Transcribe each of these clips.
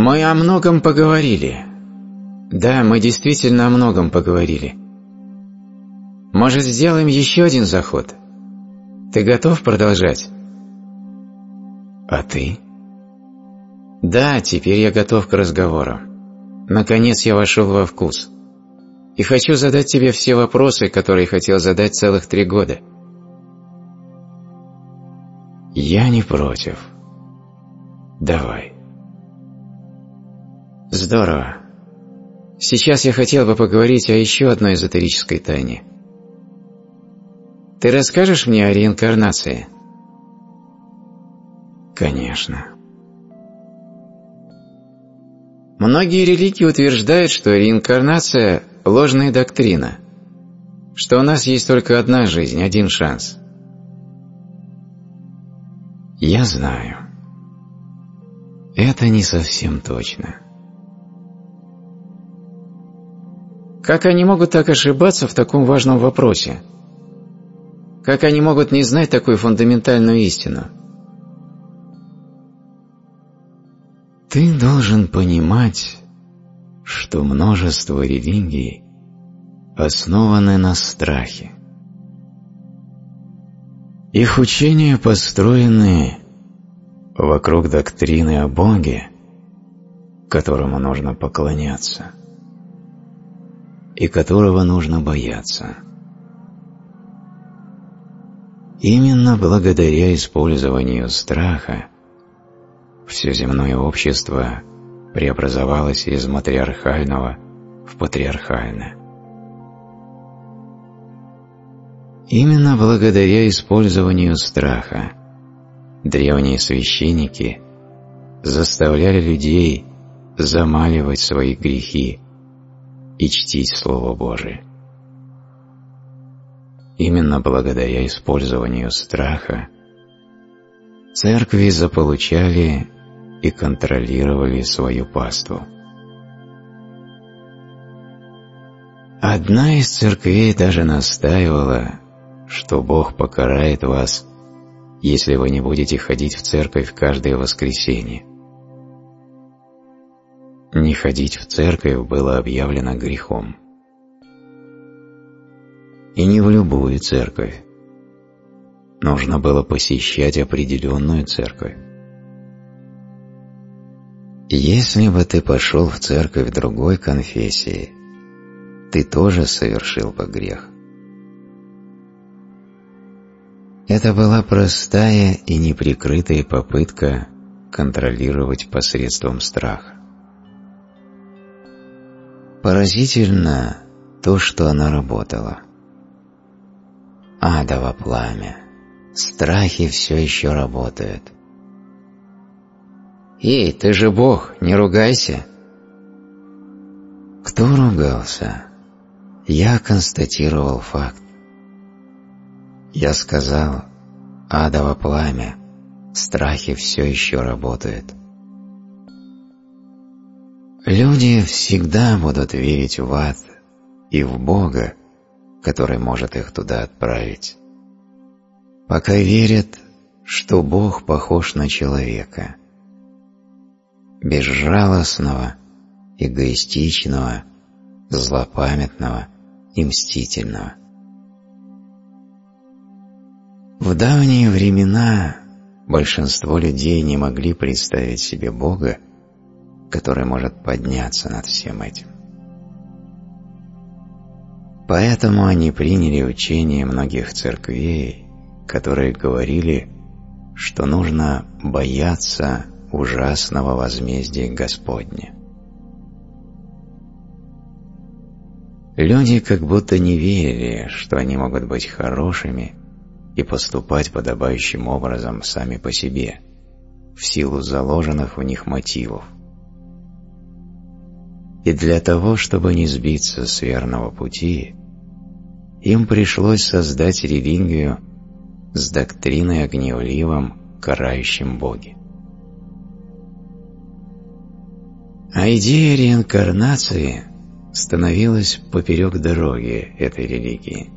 Мы о многом поговорили. Да, мы действительно о многом поговорили. Может, сделаем еще один заход? Ты готов продолжать? А ты? Да, теперь я готов к разговору. Наконец я вошел во вкус. И хочу задать тебе все вопросы, которые хотел задать целых 3 года. Я не против. Давай. Здорово. Сейчас я хотел бы поговорить о еще одной эзотерической тайне. Ты расскажешь мне о реинкарнации? Конечно. Многие религии утверждают, что реинкарнация – ложная доктрина, что у нас есть только одна жизнь, один шанс. Я знаю. Это не совсем точно. Как они могут так ошибаться в таком важном вопросе? Как они могут не знать такую фундаментальную истину? Ты должен понимать, что множество религий основаны на страхе. Их учения построены вокруг доктрины о Боге, которому нужно поклоняться, и которого нужно бояться. Именно благодаря использованию страха все земное общество преобразовалось из матриархального в патриархальное. Именно благодаря использованию страха древние священники заставляли людей замаливать свои грехи и чтить Слово Божие. Именно благодаря использованию страха церкви заполучали и контролировали свою паству. Одна из церквей даже настаивала, что Бог покарает вас, если вы не будете ходить в церковь каждое воскресенье. Не ходить в церковь было объявлено грехом. И не в любую церковь. Нужно было посещать определенную церковь. Если бы ты пошел в церковь другой конфессии, ты тоже совершил бы грех. Это была простая и неприкрытая попытка контролировать посредством страха. Поразительно то, что она работала. Адово пламя. Страхи все еще работают. «Эй, ты же Бог, не ругайся!» Кто ругался? Я констатировал факт. Я сказал, адово пламя, страхи все еще работают. Люди всегда будут верить в ад и в Бога, который может их туда отправить, пока верят, что Бог похож на человека, безжалостного, эгоистичного, злопамятного и мстительного. В давние времена большинство людей не могли представить себе Бога, который может подняться над всем этим. Поэтому они приняли учение многих церквей, которые говорили, что нужно бояться ужасного возмездия Господня. Люди как будто не верили, что они могут быть хорошими и поступать подобающим образом сами по себе, в силу заложенных в них мотивов. И для того, чтобы не сбиться с верного пути, им пришлось создать религию с доктриной о гневливом, карающем Боге. А идея реинкарнации становилась поперек дороги этой религии.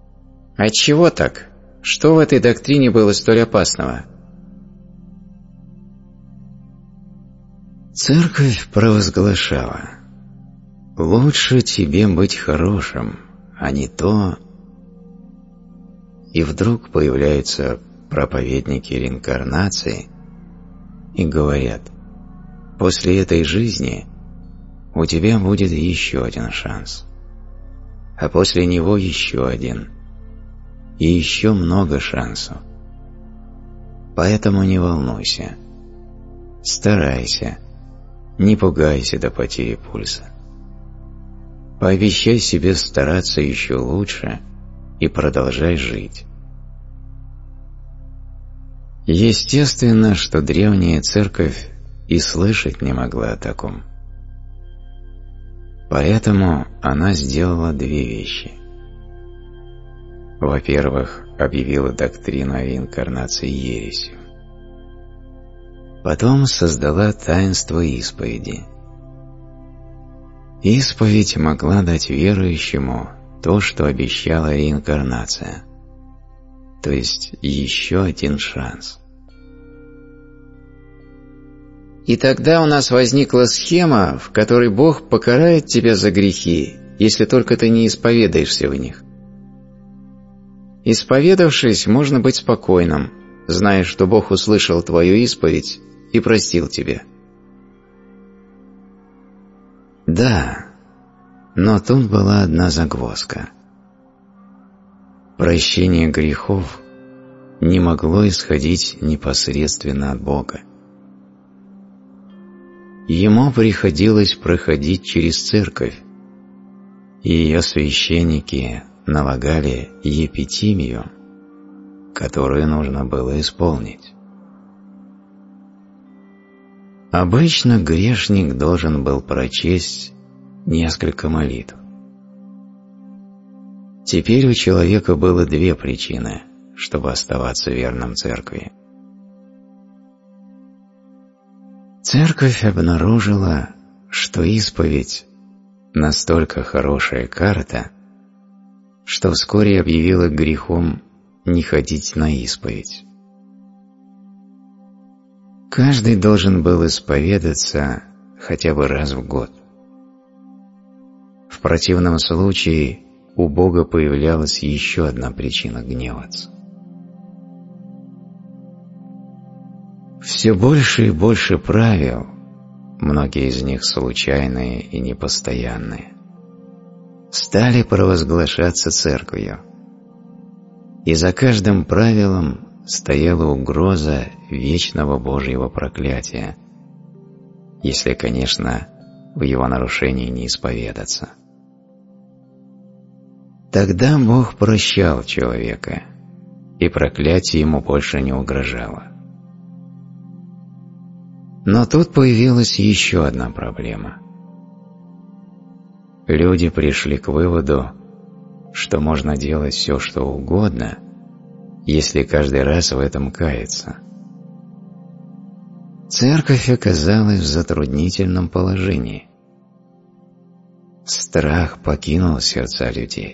Отчего так? Что в этой доктрине было столь опасного? Церковь провозглашала: «Лучше тебе быть хорошим, а не то...» И вдруг появляются проповедники реинкарнации и говорят: «После этой жизни у тебя будет еще один шанс, а после него еще один, и еще много шансов. Поэтому не волнуйся, старайся, не пугайся до потери пульса. Пообещай себе стараться еще лучше и продолжай жить». Естественно, что древняя церковь и слышать не могла о таком. Поэтому она сделала две вещи. Во-первых, объявила доктрину о реинкарнации ересью. Потом создала таинство исповеди. Исповедь могла дать верующему то, что обещала реинкарнация, то есть еще один шанс. И тогда у нас возникла схема, в которой Бог покарает тебя за грехи, если только ты не исповедаешься в них. Исповедавшись, можно быть спокойным, зная, что Бог услышал твою исповедь и простил тебя. Да, но тут была одна загвоздка. Прощение грехов не могло исходить непосредственно от Бога. Ему приходилось проходить через церковь, и ее священники налагали епитимию, которую нужно было исполнить. Обычно грешник должен был прочесть несколько молитв. Теперь у человека было две причины, чтобы оставаться верным церкви. Церковь обнаружила, что исповедь настолько хорошая карта, что вскоре объявила грехом не ходить на исповедь. Каждый должен был исповедаться хотя бы раз в год. В противном случае у Бога появлялась еще одна причина гневаться. Все больше и больше правил, многие из них случайные и непостоянные, стали провозглашаться церковью, и за каждым правилом стояла угроза вечного Божьего проклятия, если, конечно, в его нарушении не исповедаться. Тогда Бог прощал человека, и проклятие ему больше не угрожало. Но тут появилась еще одна проблема. Люди пришли к выводу, что можно делать все, что угодно, если каждый раз в этом каяться. Церковь оказалась в затруднительном положении. Страх покинул сердца людей.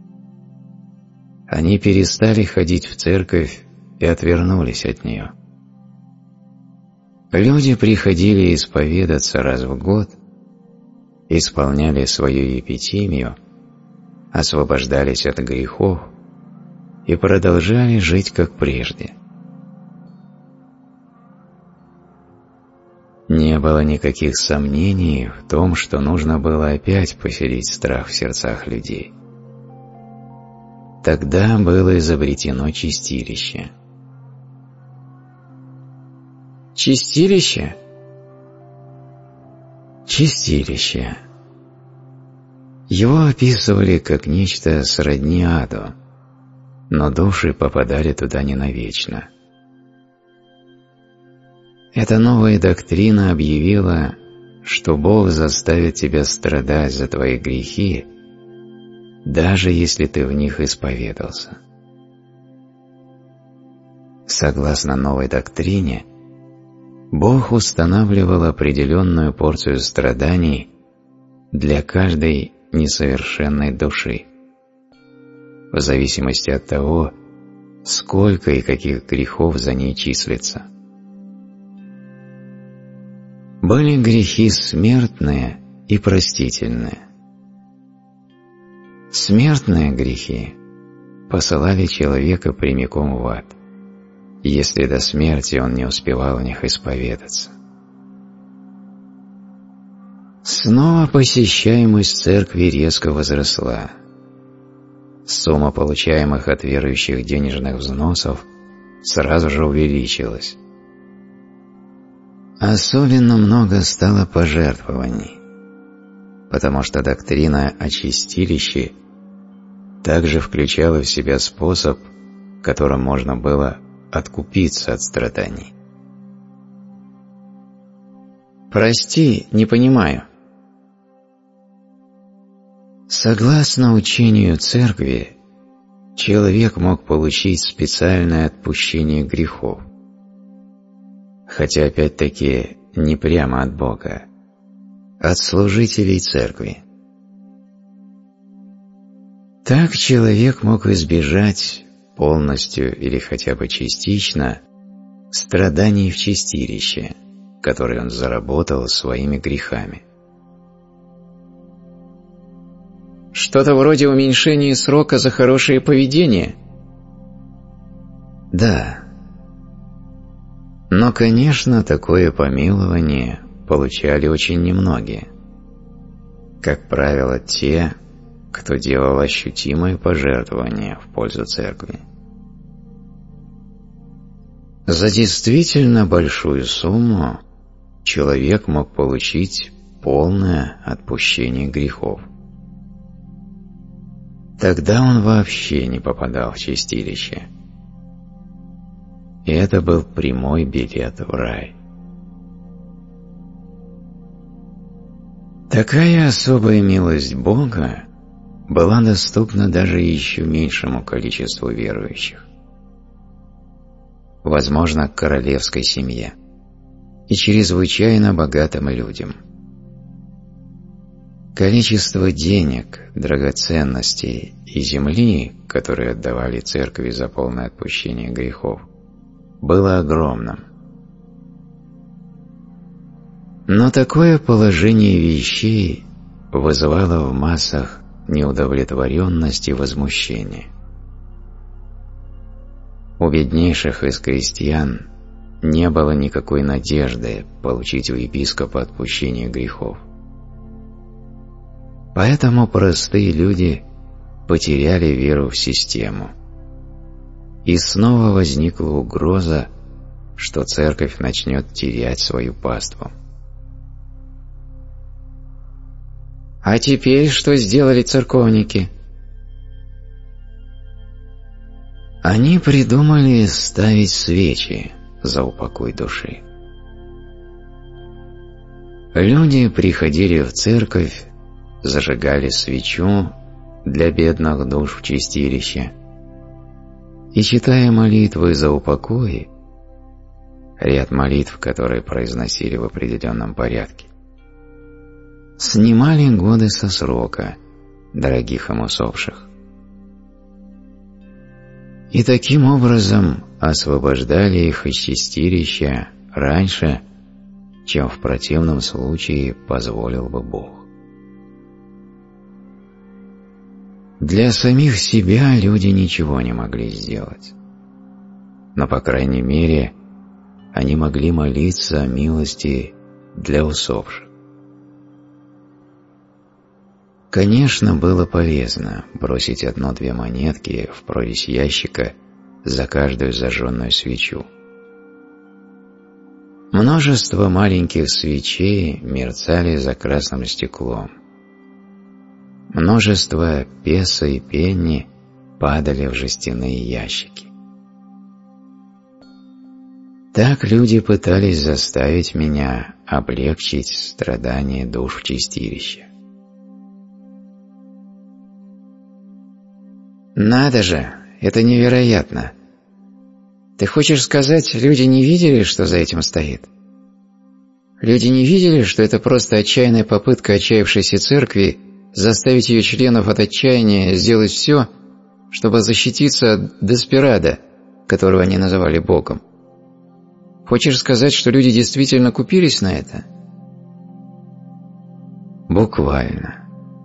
Они перестали ходить в церковь и отвернулись от нее. Люди приходили исповедаться раз в год, исполняли свою епитимию, освобождались от грехов и продолжали жить как прежде. Не было никаких сомнений в том, что нужно было опять поселить страх в сердцах людей. Тогда было изобретено чистилище. Чистилище? Чистилище. Его описывали как нечто сродни аду, но души попадали туда не навечно. Эта новая доктрина объявила, что Бог заставит тебя страдать за твои грехи, даже если ты в них исповедался. Согласно новой доктрине, Бог устанавливал определенную порцию страданий для каждой несовершенной души, в зависимости от того, сколько и каких грехов за ней числится. Были грехи смертные и простительные. Смертные грехи посылали человека прямиком в ад, если до смерти он не успевал в них исповедаться. Снова посещаемость церкви резко возросла. Сумма получаемых от верующих денежных взносов сразу же увеличилась. Особенно много стало пожертвований, потому что доктрина о чистилище также включала в себя способ, которым можно было откупиться от страданий. «Прости, не понимаю». Согласно учению Церкви, человек мог получить специальное отпущение грехов, хотя опять-таки не прямо от Бога, от служителей Церкви. Так человек мог избежать полностью или хотя бы частично страданий в чистилище, которые он заработал своими грехами. Что-то вроде уменьшения срока за хорошее поведение? Да. Но, конечно, такое помилование получали очень немногие. Как правило, те, кто делал ощутимые пожертвования в пользу церкви. За действительно большую сумму человек мог получить полное отпущение грехов. Тогда он вообще не попадал в чистилище. И это был прямой билет в рай. Такая особая милость Бога была доступна даже еще меньшему количеству верующих. Возможно, королевской семье и чрезвычайно богатым людям. Количество денег, драгоценностей и земли, которые отдавали церкви за полное отпущение грехов, было огромным. Но такое положение вещей вызывало в массах неудовлетворенность и возмущение. У беднейших из крестьян не было никакой надежды получить у епископа отпущение грехов. Поэтому простые люди потеряли веру в систему. И снова возникла угроза, что церковь начнет терять свою паству. А теперь что сделали церковники? Они придумали ставить свечи за упокой души. Люди приходили в церковь, зажигали свечу для бедных душ в чистилище и, читая молитвы за упокой, ряд молитв, которые произносили в определенном порядке, снимали годы со срока дорогих им усопших. И таким образом освобождали их из чистилища раньше, чем в противном случае позволил бы Бог. Для самих себя люди ничего не могли сделать, но, по крайней мере, они могли молиться о милости для усопших. Конечно, было полезно бросить 1-2 монетки в прорезь ящика за каждую зажженную свечу. Множество маленьких свечей мерцали за красным стеклом. Множество песо и пенни падали в жестяные ящики. Так люди пытались заставить меня облегчить страдания душ в чистилище. Надо же, это невероятно. Ты хочешь сказать, люди не видели, что за этим стоит? Люди не видели, что это просто отчаянная попытка отчаявшейся церкви заставить ее членов от отчаяния сделать все, чтобы защититься от деспирада, которого они называли Богом? Хочешь сказать, что люди действительно купились на это? Буквально.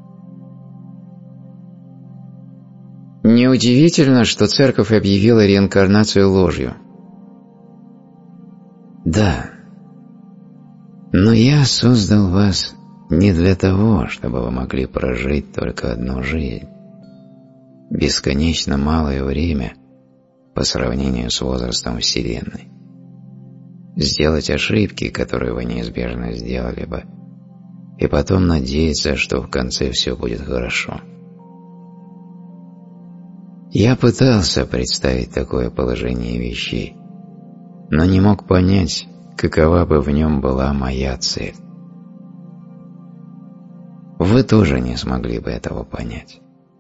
Неудивительно, что церковь объявила реинкарнацию ложью. Да. Но я создал вас не для того, чтобы вы могли прожить только одну жизнь. Бесконечно малое время по сравнению с возрастом Вселенной. Сделать ошибки, которые вы неизбежно сделали бы, и потом надеяться, что в конце все будет хорошо. Я пытался представить такое положение вещей, но не мог понять, какова бы в нем была моя цель. Вы тоже не смогли бы этого понять.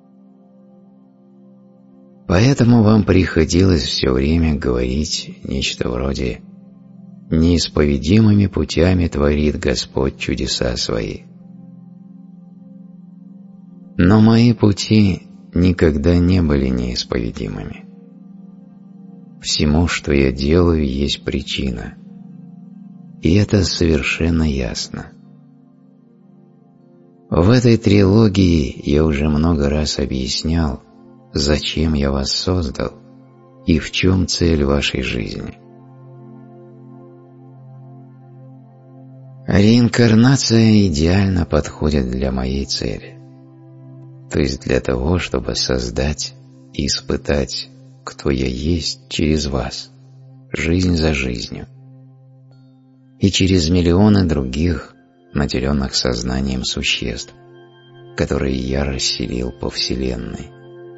Поэтому вам приходилось все время говорить нечто вроде «Неисповедимыми путями творит Господь чудеса свои». Но мои пути никогда не были неисповедимыми. Всему, что я делаю, есть причина, и это совершенно ясно. В этой трилогии я уже много раз объяснял, зачем я вас создал и в чем цель вашей жизни. Реинкарнация идеально подходит для моей цели, то есть для того, чтобы создать и испытать, кто я есть через вас, жизнь за жизнью, и через миллионы других, наделенных сознанием существ, которые я расселил по Вселенной.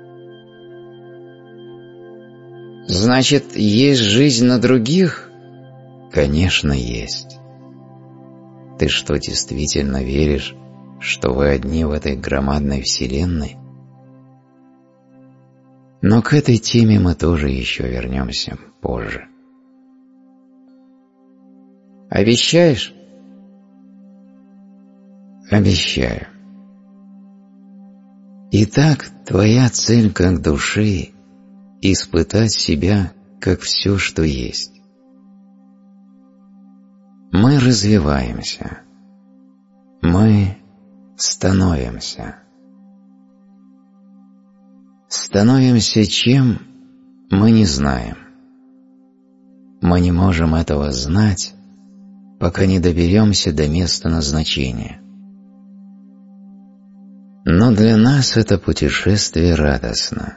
Значит, есть жизнь на других? Конечно, есть. Ты что, действительно веришь, что вы одни в этой громадной Вселенной? Но к этой теме мы тоже еще вернемся позже. Обещаешь? Обещаю. Итак, твоя цель как души – испытать себя как все, что есть. Мы развиваемся. Мы становимся. Становимся чем, мы не знаем. Мы не можем этого знать, пока не доберемся до места назначения. Но для нас это путешествие радостно.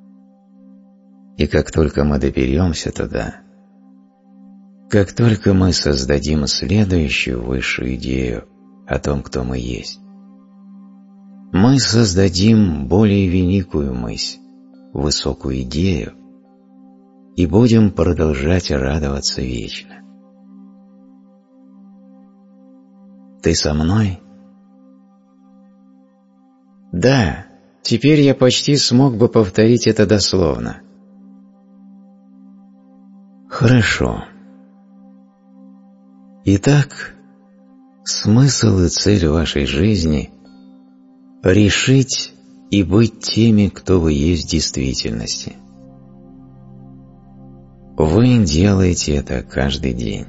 И как только мы доберемся туда, как только мы создадим следующую высшую идею о том, кто мы есть, мы создадим более великую мысль, высокую идею, и будем продолжать радоваться вечно. Ты со мной? Да, теперь я почти смог бы повторить это дословно. Хорошо. Итак, смысл и цель вашей жизни – решить и быть теми, кто вы есть в действительности. Вы делаете это каждый день.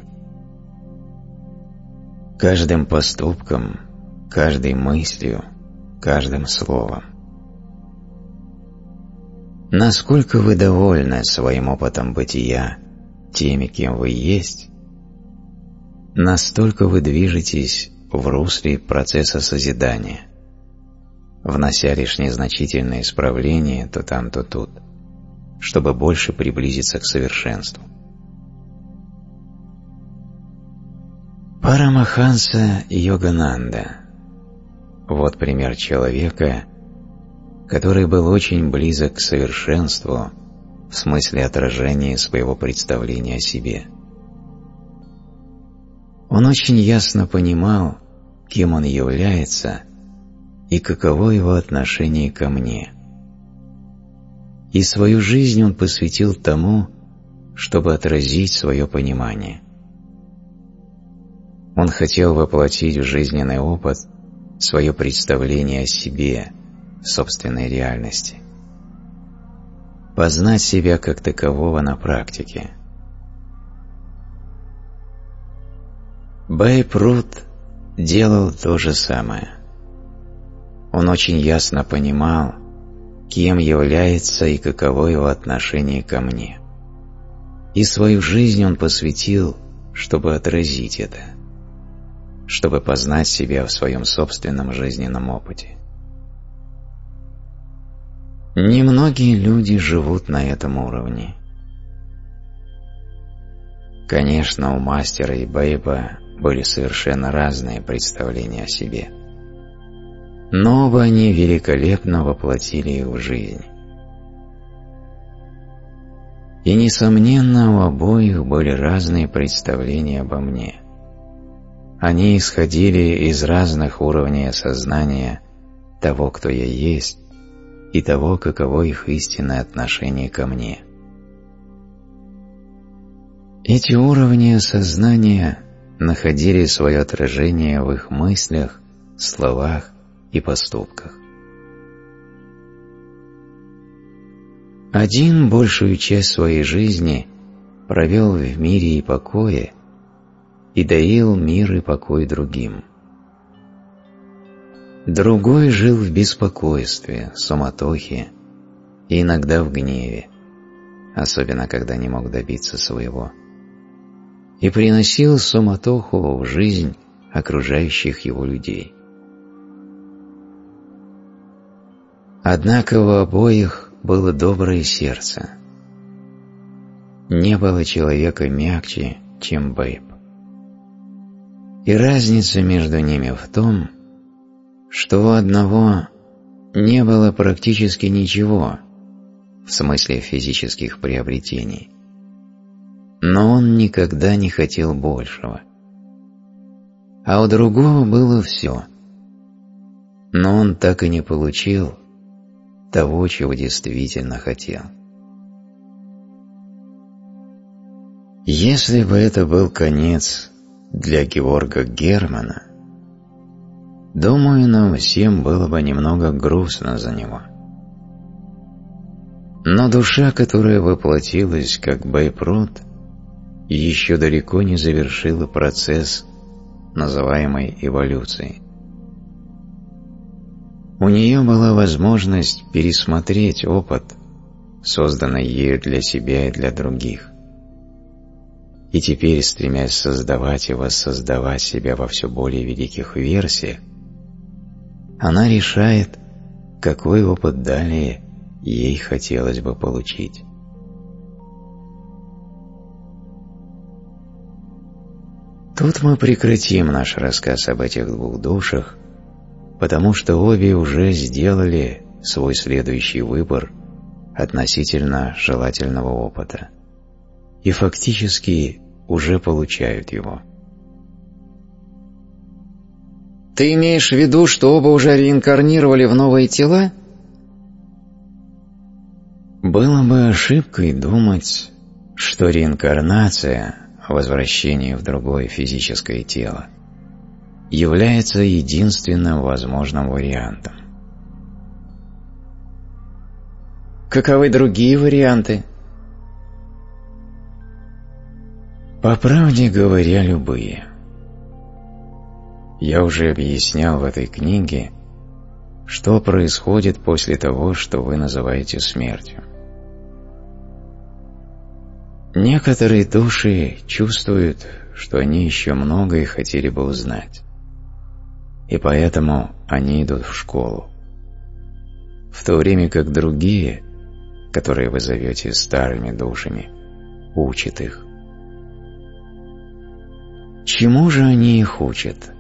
Каждым поступком, каждой мыслью, каждым словом. Насколько вы довольны своим опытом бытия, теми, кем вы есть, настолько вы движетесь в русле процесса созидания, внося лишь незначительные исправления то там, то тут, чтобы больше приблизиться к совершенству. Парамаханса Йогананда – вот пример человека, который был очень близок к совершенству в смысле отражения своего представления о себе. Он очень ясно понимал, кем он является и каково его отношение ко мне. И свою жизнь он посвятил тому, чтобы отразить свое понимание. Он хотел воплотить в жизненный опыт свое представление о себе, собственной реальности. Познать себя как такового на практике. Бэйб Рут делал то же самое. Он очень ясно понимал, кем является и каково его отношение ко мне. И свою жизнь он посвятил, чтобы отразить это, чтобы познать себя в своем собственном жизненном опыте. Немногие люди живут на этом уровне. Конечно, у мастера и Бэйба были совершенно разные представления о себе, но оба они великолепно воплотили их в жизнь. И, несомненно, у обоих были разные представления обо мне. Они исходили из разных уровней осознания того, кто я есть, и того, каково их истинное отношение ко мне. Эти уровни осознания находили свое отражение в их мыслях, словах и поступках. Один большую часть своей жизни провел в мире и покое и доил мир и покой другим. Другой жил в беспокойстве, суматохе и иногда в гневе, особенно когда не мог добиться своего, и приносил суматоху в жизнь окружающих его людей. Однако у обоих было доброе сердце. Не было человека мягче, чем Бэйб. И разница между ними в том, что у одного не было практически ничего, в смысле физических приобретений, но он никогда не хотел большего. А у другого было все, но он так и не получил того, чего действительно хотел. Если бы это был конец для Георга Германа, думаю, нам всем было бы немного грустно за него. Но душа, которая воплотилась как Бэйб Рут, еще далеко не завершила процесс, называемый эволюцией. У нее была возможность пересмотреть опыт, созданный ею для себя и для других. И теперь, стремясь создавать и воссоздавать себя во все более великих версиях, она решает, какой опыт далее ей хотелось бы получить. Тут мы прекратим наш рассказ об этих двух душах, потому что обе уже сделали свой следующий выбор относительно желательного опыта и фактически уже получают его. Ты имеешь в виду, что оба уже реинкарнировали в новые тела? Было бы ошибкой думать, что реинкарнация, возвращение в другое физическое тело, является единственным возможным вариантом. Каковы другие варианты? По правде говоря, любые. Я уже объяснял в этой книге, что происходит после того, что вы называете смертью. Некоторые души чувствуют, что они еще многое хотели бы узнать, и поэтому они идут в школу, в то время как другие, которые вы зовете старыми душами, учат их. Чему же они их учат?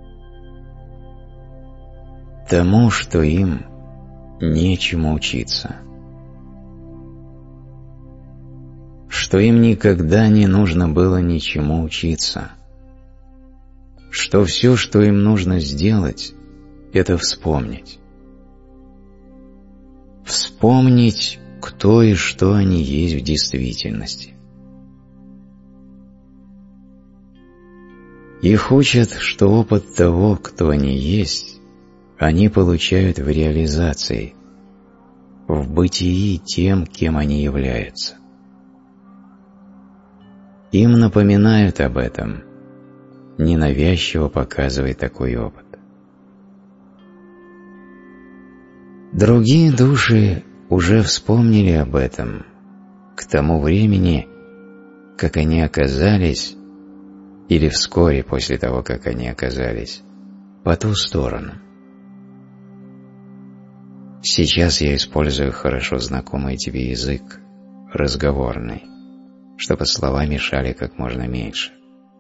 Тому, что им нечему учиться, что им никогда не нужно было ничему учиться, что все, что им нужно сделать, это вспомнить. Вспомнить, кто и что они есть в действительности. Их учат, что опыт того, кто они есть, они получают в реализации, в бытии тем, кем они являются. Им напоминают об этом, ненавязчиво показывая такой опыт. Другие души уже вспомнили об этом к тому времени, как они оказались, или вскоре после того, как они оказались, по ту сторону. Сейчас я использую хорошо знакомый тебе язык, разговорный, чтобы слова мешали как можно меньше.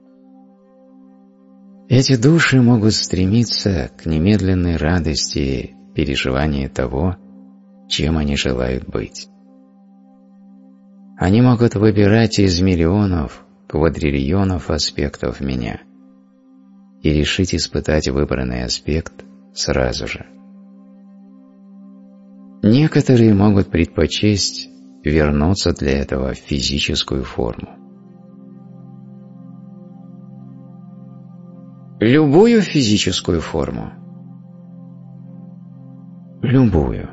Эти души могут стремиться к немедленной радости переживания того, чем они желают быть. Они могут выбирать из миллионов, квадриллионов аспектов меня и решить испытать выбранный аспект сразу же. Некоторые могут предпочесть вернуться для этого в физическую форму. Любую физическую форму? Любую.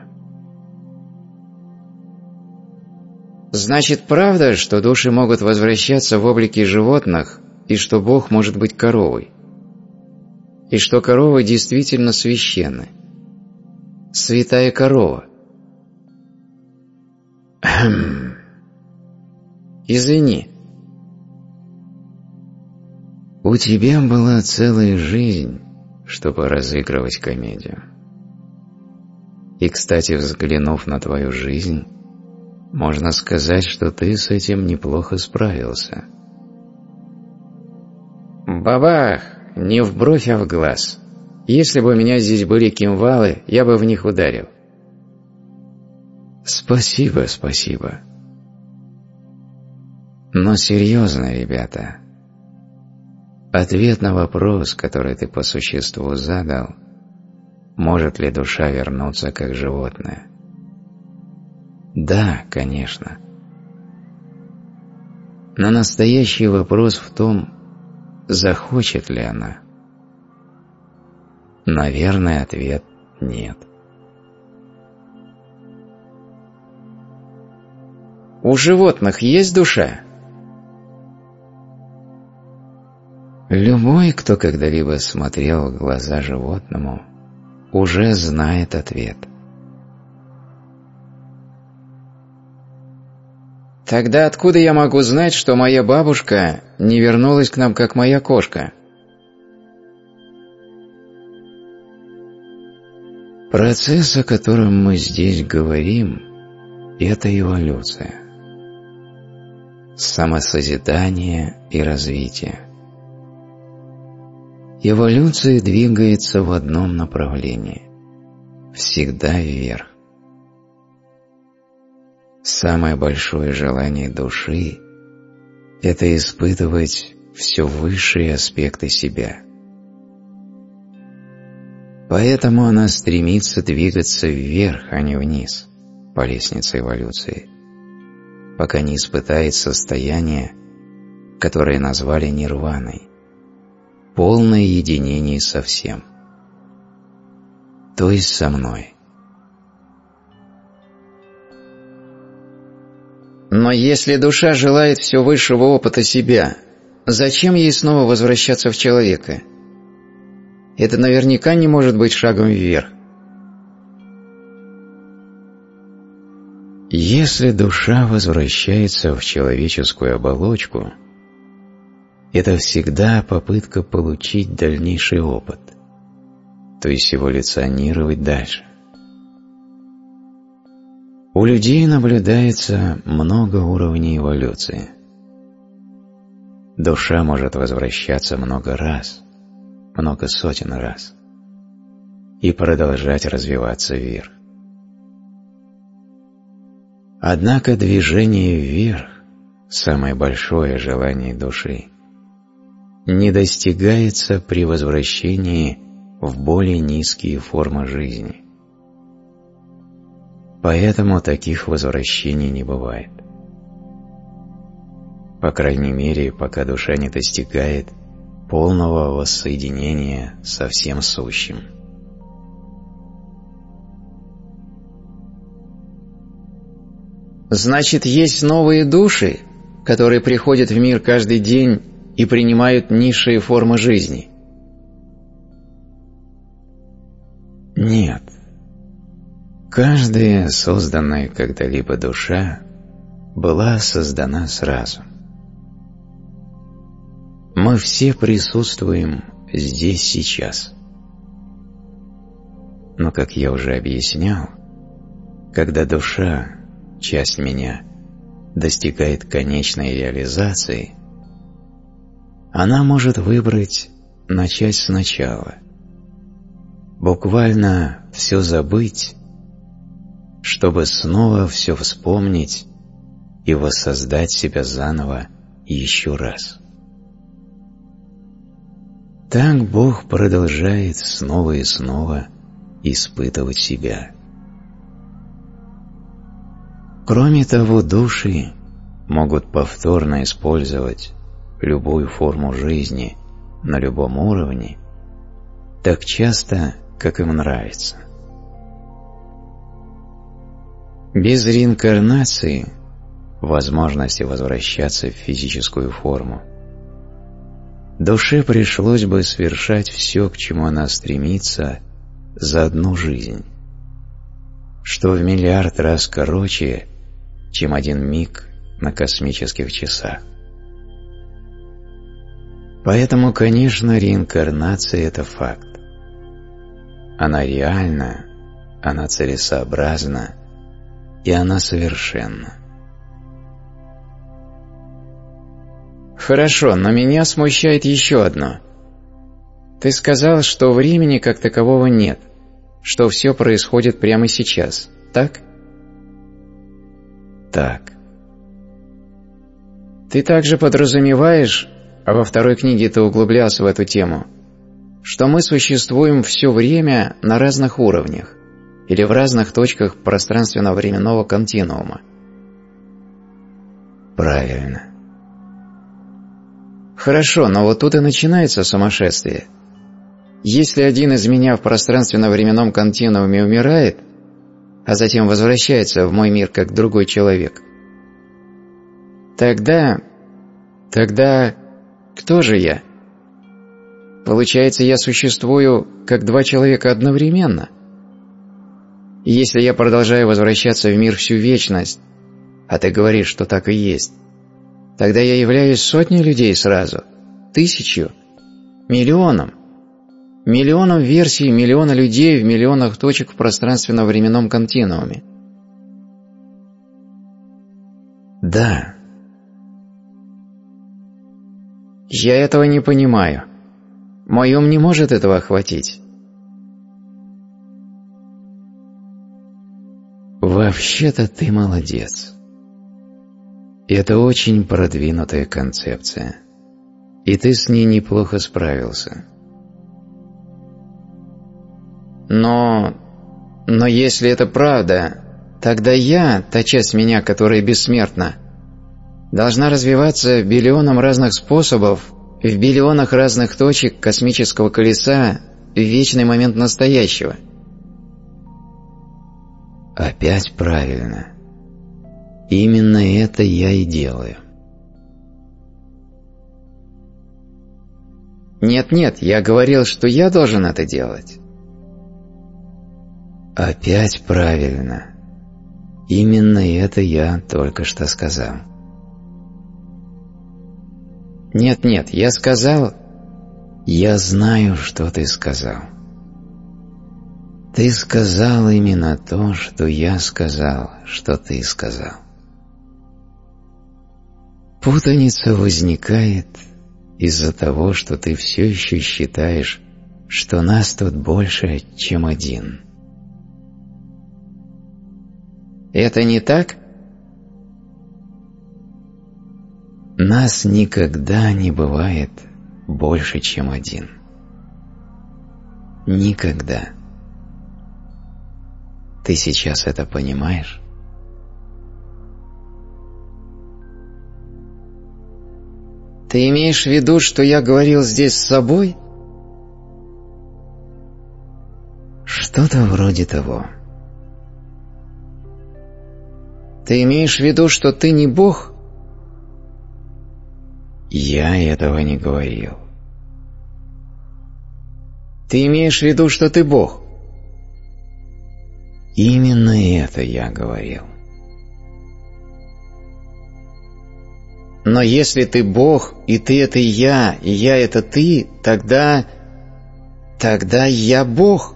Значит, правда, что души могут возвращаться в облике животных, и что Бог может быть коровой? И что коровы действительно священны? Святая корова. Извини. У тебя была целая жизнь, чтобы разыгрывать комедию. И, кстати, взглянув на твою жизнь, можно сказать, что ты с этим неплохо справился. Бабах! Не в бровь, а в глаз. Если бы у меня здесь были кимвалы, я бы в них ударил. Спасибо, спасибо. Но серьезно, ребята, ответ на вопрос, который ты по существу задал, может ли душа вернуться как животное? Да, конечно. Но настоящий вопрос в том, захочет ли она. Наверное, ответ нет. У животных есть душа? Любой, кто когда-либо смотрел в глаза животному, уже знает ответ. Тогда откуда я могу знать, что моя бабушка не вернулась к нам, как моя кошка? Процесс, о котором мы здесь говорим, это эволюция. Самосозидание и развитие. Эволюция двигается в одном направлении, всегда вверх. Самое большое желание души – это испытывать все высшие аспекты себя. Поэтому она стремится двигаться вверх, а не вниз, по лестнице эволюции, пока не испытает состояние, которое назвали нирваной, полное единение со всем, то есть со мной. Но если душа желает все высшего опыта себя, зачем ей снова возвращаться в человека? Это наверняка не может быть шагом вверх. Если душа возвращается в человеческую оболочку, это всегда попытка получить дальнейший опыт, то есть эволюционировать дальше. У людей наблюдается много уровней эволюции. Душа может возвращаться много раз, много сотен раз, и продолжать развиваться вверх. Однако движение вверх, самое большое желание души, не достигается при возвращении в более низкие формы жизни. Поэтому таких возвращений не бывает. По крайней мере, пока душа не достигает полного воссоединения со всем сущим. Значит, есть новые души, которые приходят в мир каждый день и принимают низшие формы жизни? Нет. Каждая созданная когда-либо душа была создана сразу. Мы все присутствуем здесь сейчас. Но, как я уже объяснял, когда душа, часть меня, достигает конечной реализации, она может выбрать начать сначала, буквально все забыть, чтобы снова все вспомнить и воссоздать себя заново еще раз. Так Бог продолжает снова и снова испытывать себя. Кроме того, души могут повторно использовать любую форму жизни на любом уровне так часто, как им нравится. Без реинкарнации, возможности возвращаться в физическую форму, душе пришлось бы совершать все, к чему она стремится, за одну жизнь, что в миллиард раз короче, чем один миг на космических часах. Поэтому, конечно, реинкарнация – это факт. Она реальна, она целесообразна, и она совершенна. Хорошо, но меня смущает еще одно. Ты сказал, что времени как такового нет, что все происходит прямо сейчас, так? Так. Ты также подразумеваешь, а во второй книге ты углублялся в эту тему, что мы существуем все время на разных уровнях или в разных точках пространственно-временного континуума. Правильно. Хорошо, но вот тут и начинается сумасшествие. Если один из меня в пространственно-временном континууме умирает, а затем возвращается в мой мир как другой человек, тогда кто же я? Получается, я существую как два человека одновременно. И если я продолжаю возвращаться в мир всю вечность, а ты говоришь, что так и есть, тогда я являюсь сотней людей сразу, 1000, миллионом версий, миллиона людей в миллионах точек в пространственно-временном континууме. Да. Я этого не понимаю. Мой ум не может этого охватить. Вообще-то ты молодец. Это очень продвинутая концепция, и ты с ней неплохо справился. Но если это правда, тогда я, та часть меня, которая бессмертна, должна развиваться биллионом разных способов, в биллионах разных точек космического колеса в вечный момент настоящего. Опять правильно. Именно это я и делаю. Нет, я говорил, что я должен это делать. Опять правильно. Именно это я только что сказал. Нет, я сказал... Я знаю, что ты сказал. Ты сказал именно то, что я сказал, что ты сказал. Путаница возникает из-за того, что ты все еще считаешь, что нас тут больше, чем один. Это не так? Нас никогда не бывает больше, чем один. Никогда. Ты сейчас это понимаешь? Ты имеешь в виду, что я говорил здесь с собой? Что-то вроде того. Ты имеешь в виду, что ты не Бог? Я этого не говорил. Ты имеешь в виду, что ты Бог? Именно это я говорил. Но если ты Бог, и ты — это я, и я — это ты, тогда я Бог.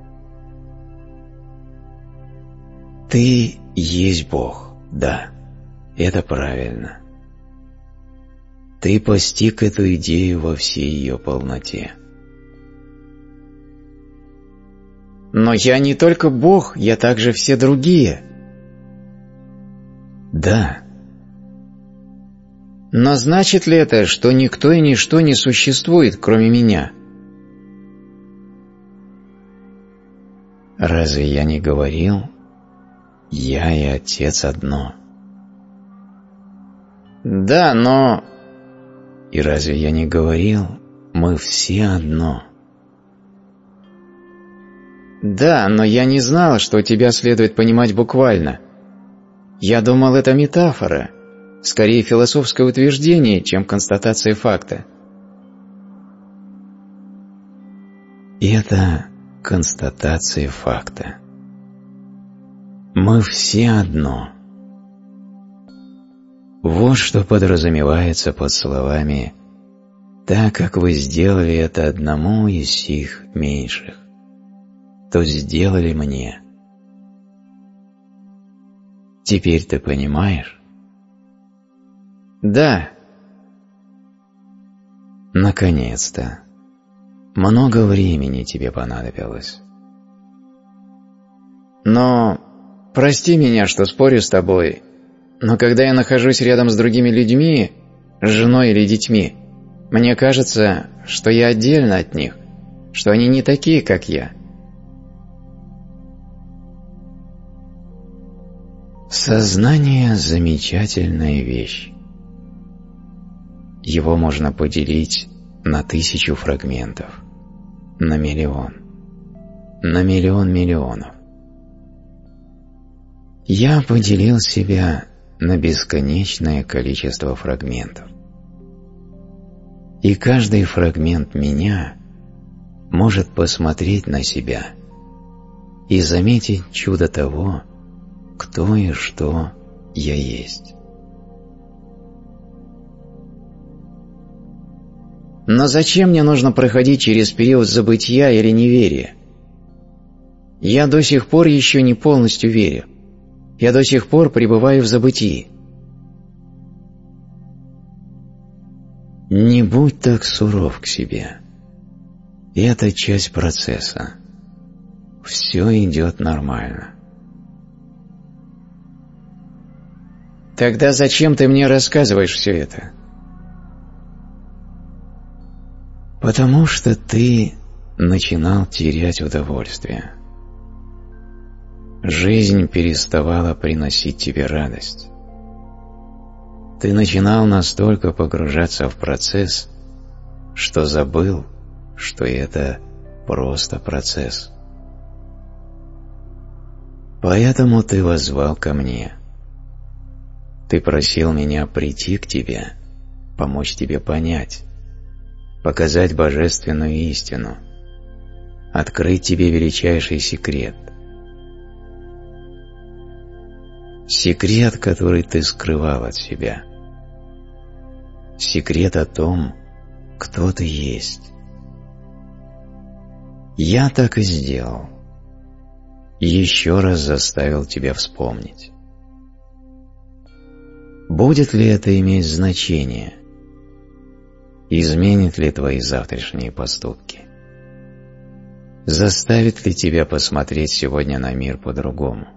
Ты есть Бог, да, это правильно. Ты постиг эту идею во всей ее полноте. Но я не только Бог, я также все другие. Да. Но значит ли это, что никто и ничто не существует, кроме меня? Разве я не говорил? Я и Отец одно. Да, но... И разве я не говорил? Мы все одно. Да, но я не знал, что тебя следует понимать буквально. Я думал, это метафора, скорее философское утверждение, чем констатация факта. Это констатация факта. Мы все одно. Вот что подразумевается под словами «так как вы сделали это одному из сих меньших, то сделали мне». Теперь ты понимаешь? Да. Наконец-то. Много времени тебе понадобилось. Но... Прости меня, что спорю с тобой, но когда я нахожусь рядом с другими людьми, с женой или детьми, мне кажется, что я отдельно от них, что они не такие, как я. Сознание – замечательная вещь. Его можно поделить на 1000 фрагментов, на миллион миллионов. Я поделил себя на бесконечное количество фрагментов. И каждый фрагмент меня может посмотреть на себя и заметить чудо того, кто и что я есть. Но зачем мне нужно проходить через период забытия или неверия? Я до сих пор еще не полностью верю. Я до сих пор пребываю в забытии. Не будь так суров к себе. Это часть процесса. Все идет нормально. Тогда зачем ты мне рассказываешь все это? Потому что ты начинал терять удовольствие. Жизнь переставала приносить тебе радость. Ты начинал настолько погружаться в процесс, что забыл, что это просто процесс. Поэтому ты воззвал ко мне. Ты просил меня прийти к тебе, помочь тебе понять, показать божественную истину, открыть тебе величайший секрет. Секрет, который ты скрывал от себя. Секрет о том, кто ты есть. Я так и сделал. Еще раз заставил тебя вспомнить. Будет ли это иметь значение? Изменит ли твои завтрашние поступки? Заставит ли тебя посмотреть сегодня на мир по-другому?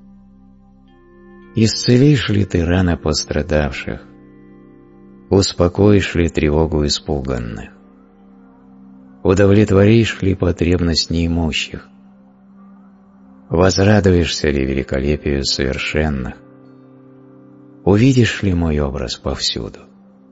Исцелишь ли ты раны пострадавших? Успокоишь ли тревогу испуганных? Удовлетворишь ли потребность неимущих? Возрадуешься ли великолепию совершенных? Увидишь ли мой образ повсюду?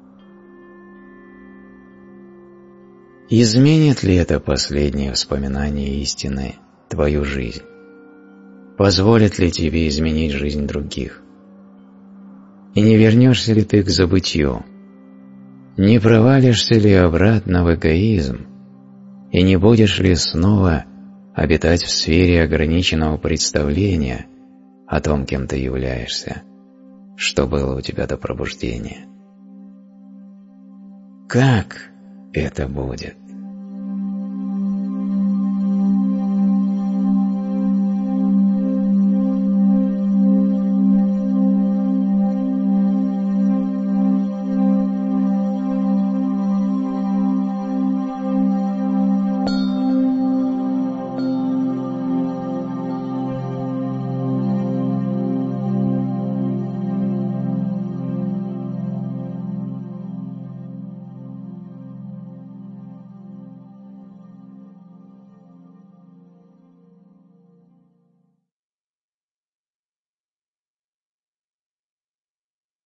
Изменит ли это последнее вспоминание истины твою жизнь? Позволит ли тебе изменить жизнь других? И не вернешься ли ты к забытью? Не провалишься ли обратно в эгоизм? И не будешь ли снова обитать в сфере ограниченного представления о том, кем ты являешься, что было у тебя до пробуждения. Как это будет?